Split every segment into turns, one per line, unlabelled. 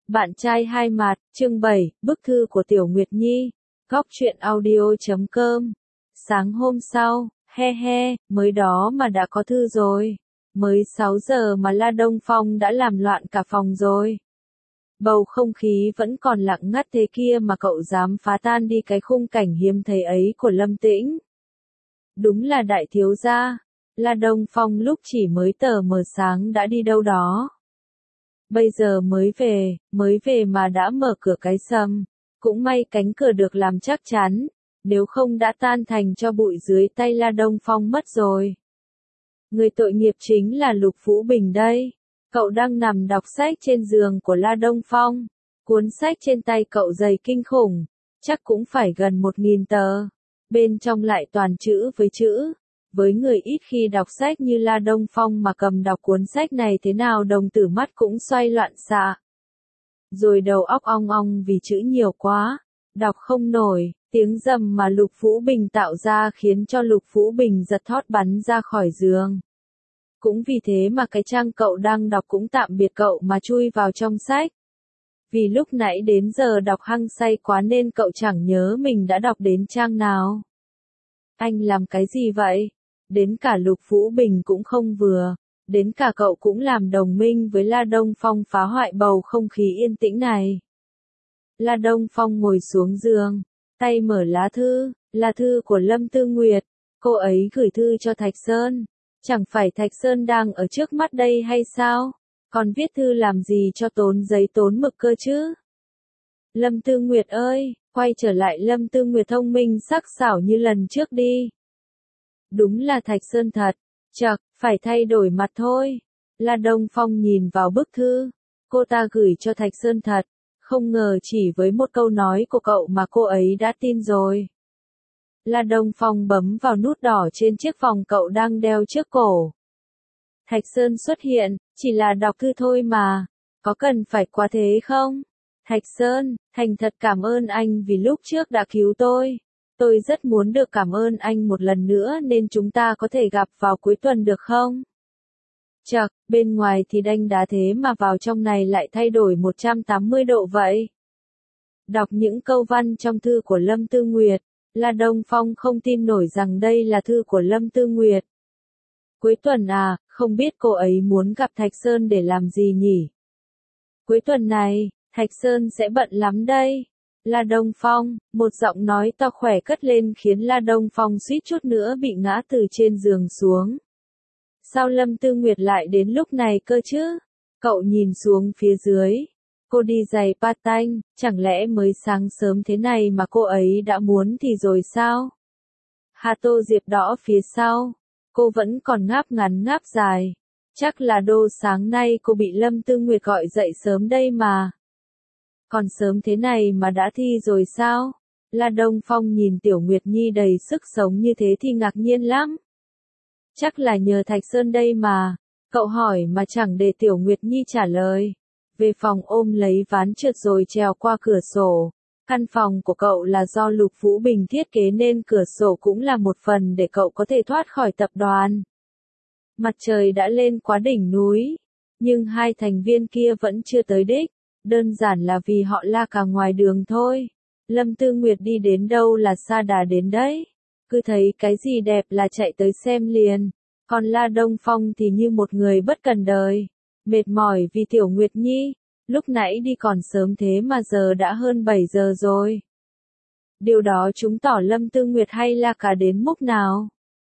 Bạn trai hai mặt, chương 7, bức thư của Tiểu Nguyệt Nhi, góc truyện audio.com. Sáng hôm sau, mới đó mà đã có thư rồi. Mới 6 giờ mà La Đông Phong đã làm loạn cả phòng rồi. Bầu không khí vẫn còn lặng ngắt thế kia mà cậu dám phá tan đi cái khung cảnh hiếm thấy ấy của Lâm Tĩnh. Đúng là đại thiếu gia. La Đông Phong lúc chỉ mới tờ mờ sáng đã đi đâu đó. Bây giờ mới về mà đã mở cửa cái sầm. Cũng may cánh cửa được làm chắc chắn, nếu không đã tan thành cho bụi dưới tay La Đông Phong mất rồi. Người tội nghiệp chính là Lục Vũ Bình đây. Cậu đang nằm đọc sách trên giường của La Đông Phong. Cuốn sách trên tay cậu dày kinh khủng, chắc cũng phải gần 1000 tờ. Bên trong lại toàn chữ với chữ. Với người ít khi đọc sách như La Đông Phong mà cầm đọc cuốn sách này thế nào đồng tử mắt cũng xoay loạn xạ. Rồi đầu óc ong ong vì chữ nhiều quá, đọc không nổi, tiếng rầm mà Lục Vũ Bình tạo ra khiến cho Lục Vũ Bình giật thót bắn ra khỏi giường. Cũng vì thế mà cái trang cậu đang đọc cũng tạm biệt cậu mà chui vào trong sách. Vì lúc nãy đến giờ đọc hăng say quá nên cậu chẳng nhớ mình đã đọc đến trang nào. Anh làm cái gì vậy? Đến cả Lục Vũ Bình cũng không vừa, đến cả cậu cũng làm đồng minh với La Đông Phong phá hoại bầu không khí yên tĩnh này. La Đông Phong ngồi xuống giường, tay mở lá thư, là thư của Lâm Tư Nguyệt, cô ấy gửi thư cho Thạch Sơn. Chẳng phải Thạch Sơn đang ở trước mắt đây hay sao? Còn viết thư làm gì cho tốn giấy tốn mực cơ chứ? Lâm Tư Nguyệt ơi, quay trở lại Lâm Tư Nguyệt thông minh sắc sảo như lần trước đi. Đúng là Thạch Sơn thật, chậc, phải thay đổi mặt thôi. La Đông Phong nhìn vào bức thư, cô ta gửi cho Thạch Sơn thật, không ngờ chỉ với một câu nói của cậu mà cô ấy đã tin rồi. La Đông Phong bấm vào nút đỏ trên chiếc vòng cậu đang đeo trước cổ. Thạch Sơn xuất hiện, chỉ là đọc thư thôi mà, có cần phải quá thế không? Thạch Sơn, thành thật cảm ơn anh vì lúc trước đã cứu tôi. Tôi rất muốn được cảm ơn anh một lần nữa nên chúng ta có thể gặp vào cuối tuần được không? Chậc, bên ngoài thì đanh đá thế mà vào trong này lại thay đổi 180 độ vậy. Đọc những câu văn trong thư của Lâm Tư Nguyệt, La Đông Phong không tin nổi rằng đây là thư của Lâm Tư Nguyệt. Cuối tuần à, không biết cô ấy muốn gặp Thạch Sơn để làm gì nhỉ? Cuối tuần này, Thạch Sơn sẽ bận lắm đây. La Đông Phong, một giọng nói to khỏe cất lên khiến La Đông Phong suýt chút nữa bị ngã từ trên giường xuống. Sao Lâm Tư Nguyệt lại đến lúc này cơ chứ? Cậu nhìn xuống phía dưới. Cô đi giày patin, chẳng lẽ mới sáng sớm thế này mà cô ấy đã muốn thì rồi sao? Hà Tô Diệp đỏ phía sau. Cô vẫn còn ngáp ngắn ngáp dài. Chắc là đô sáng nay cô bị Lâm Tư Nguyệt gọi dậy sớm đây mà. Còn sớm thế này mà đã thi rồi sao? La Đông Phong nhìn Tiểu Nguyệt Nhi đầy sức sống như thế thì ngạc nhiên lắm. Chắc là nhờ Thạch Sơn đây mà. Cậu hỏi mà chẳng để Tiểu Nguyệt Nhi trả lời. Về phòng ôm lấy ván trượt rồi trèo qua cửa sổ. Căn phòng của cậu là do Lục Vũ Bình thiết kế nên cửa sổ cũng là một phần để cậu có thể thoát khỏi tập đoàn. Mặt trời đã lên quá đỉnh núi, nhưng hai thành viên kia vẫn chưa tới đích. Đơn giản là vì họ la cả ngoài đường thôi. Lâm Tư Nguyệt đi đến đâu là sa đà đến đấy. Cứ thấy cái gì đẹp là chạy tới xem liền. Còn La Đông Phong thì như một người bất cần đời. Mệt mỏi vì Tiểu Nguyệt Nhi. Lúc nãy đi còn sớm thế mà giờ đã hơn 7 giờ rồi. Điều đó chứng tỏ Lâm Tư Nguyệt hay la cả đến mức nào.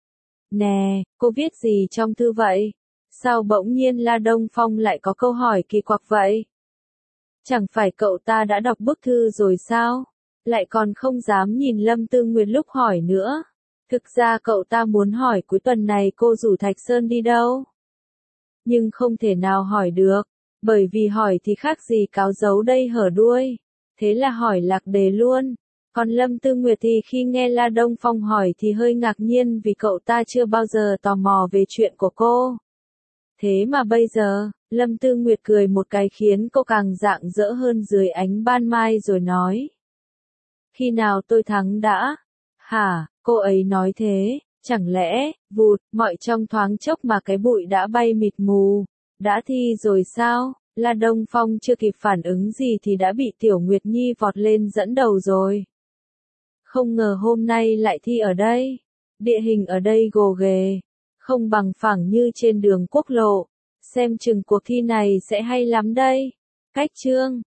Nè, cô viết gì trong thư vậy? Sao bỗng nhiên La Đông Phong lại có câu hỏi kỳ quặc vậy? Chẳng phải cậu ta đã đọc bức thư rồi sao? Lại còn không dám nhìn Lâm Tư Nguyệt lúc hỏi nữa. Thực ra cậu ta muốn hỏi cuối tuần này cô rủ Thạch Sơn đi đâu? Nhưng không thể nào hỏi được, bởi vì hỏi thì khác gì cáo giấu đây hở đuôi. Thế là hỏi lạc đề luôn. Còn Lâm Tư Nguyệt thì khi nghe La Đông Phong hỏi thì hơi ngạc nhiên vì cậu ta chưa bao giờ tò mò về chuyện của cô. Thế mà bây giờ, Lâm Tư Nguyệt cười một cái khiến cô càng rạng rỡ hơn dưới ánh ban mai rồi nói. Khi nào tôi thắng đã? Hả, cô ấy nói thế, chẳng lẽ, vụt, mọi trong thoáng chốc mà cái bụi đã bay mịt mù, đã thi rồi sao? La Đông Phong chưa kịp phản ứng gì thì đã bị Tiểu Nguyệt Nhi vọt lên dẫn đầu rồi. Không ngờ hôm nay lại thi ở đây. Địa hình ở đây gồ ghề, không bằng phẳng như trên đường quốc lộ. Xem chừng cuộc thi này sẽ hay lắm đây. Cách chương